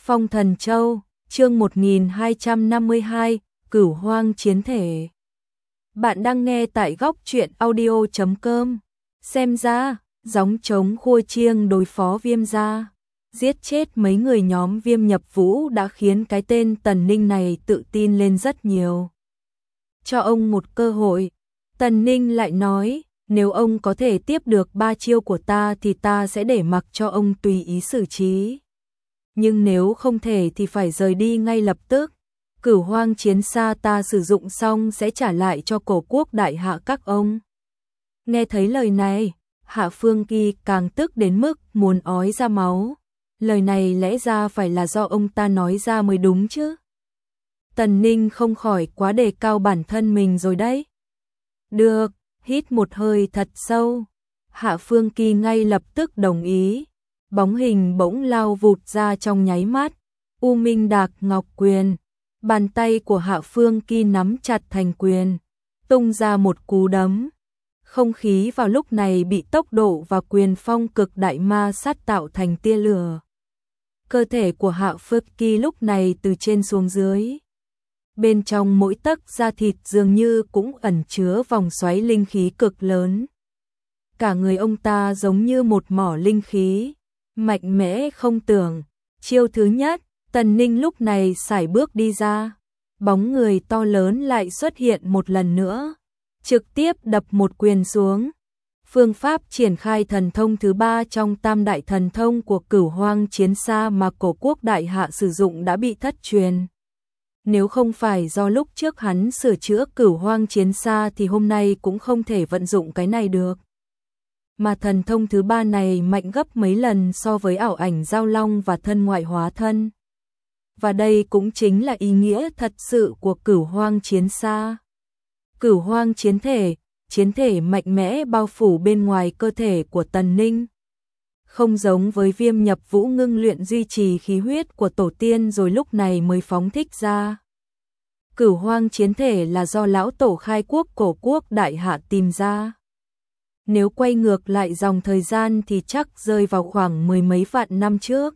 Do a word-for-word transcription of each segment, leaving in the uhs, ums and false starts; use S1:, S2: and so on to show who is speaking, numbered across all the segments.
S1: Phong Thần Châu, chương một nghìn hai trăm năm mươi hai, Cửu Hoang Chiến Thể. Bạn đang nghe tại góc truyện audio chấm com. Xem ra, gióng trống khua chiêng đối phó Viêm gia, giết chết mấy người nhóm Viêm Nhập Vũ đã khiến cái tên Tần Ninh này tự tin lên rất nhiều. Cho ông một cơ hội, Tần Ninh lại nói, nếu ông có thể tiếp được ba chiêu của ta thì ta sẽ để mặc cho ông tùy ý xử trí. Nhưng nếu không thể thì phải rời đi ngay lập tức. Cửu Hoang Chiến Xa ta sử dụng xong sẽ trả lại cho Cổ Quốc đại hạ các ông. Nghe thấy lời này, Hạ Phương Kỳ càng tức đến mức muốn ói ra máu. Lời này lẽ ra phải là do ông ta nói ra mới đúng chứ. Tần Ninh không khỏi quá đề cao bản thân mình rồi đấy. Được, hít một hơi thật sâu. Hạ Phương Kỳ ngay lập tức đồng ý. Bóng hình bỗng lao vụt ra trong nháy mắt. U Minh Đạc Ngọc Quyền. Bàn tay của Hạ Phương Kỳ nắm chặt thành quyền, tung ra một cú đấm. Không khí vào lúc này bị tốc độ và quyền phong cực đại ma sát tạo thành tia lửa. Cơ thể của Hạ Phương Kỳ lúc này từ trên xuống dưới. Bên trong mỗi tấc da thịt dường như cũng ẩn chứa vòng xoáy linh khí cực lớn. Cả người ông ta giống như một mỏ linh khí, mạnh mẽ không tưởng. Chiêu thứ nhất, Tần Ninh lúc này sải bước đi ra, bóng người to lớn lại xuất hiện một lần nữa, trực tiếp đập một quyền xuống. Phương pháp triển khai thần thông thứ ba trong tam đại thần thông của Cửu Hoang Chiến Xa mà Cổ Quốc đại hạ sử dụng đã bị thất truyền. Nếu không phải do lúc trước hắn sửa chữa Cửu Hoang Chiến Xa thì hôm nay cũng không thể vận dụng cái này được. Mà thần thông thứ ba này mạnh gấp mấy lần so với ảo ảnh giao long và thân ngoại hóa thân. Và đây cũng chính là ý nghĩa thật sự của Cửu Hoang Chiến Xa. Cửu Hoang Chiến Thể, chiến thể mạnh mẽ bao phủ bên ngoài cơ thể của Tần Ninh. Không giống với Viêm Nhập Vũ ngưng luyện duy trì khí huyết của tổ tiên rồi lúc này mới phóng thích ra. Cửu Hoang Chiến Thể là do lão tổ khai quốc Cổ Quốc đại hạ tìm ra. Nếu quay ngược lại dòng thời gian thì chắc rơi vào khoảng mười mấy vạn năm trước.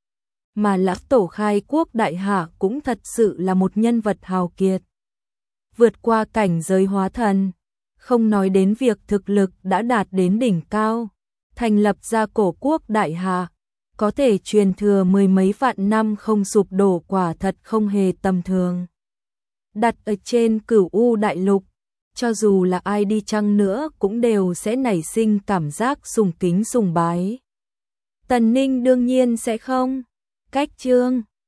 S1: Mà lão tổ khai quốc đại hạ cũng thật sự là một nhân vật hào kiệt. Vượt qua cảnh giới hóa thần, không nói đến việc thực lực đã đạt đến đỉnh cao, thành lập ra Cổ Quốc đại hạ, có thể truyền thừa mười mấy vạn năm không sụp đổ quả thật không hề tầm thường. Đặt ở trên Cửu U đại lục, cho dù là ai đi chăng nữa cũng đều sẽ nảy sinh cảm giác sùng kính sùng bái. Tần Ninh đương nhiên sẽ không cách chương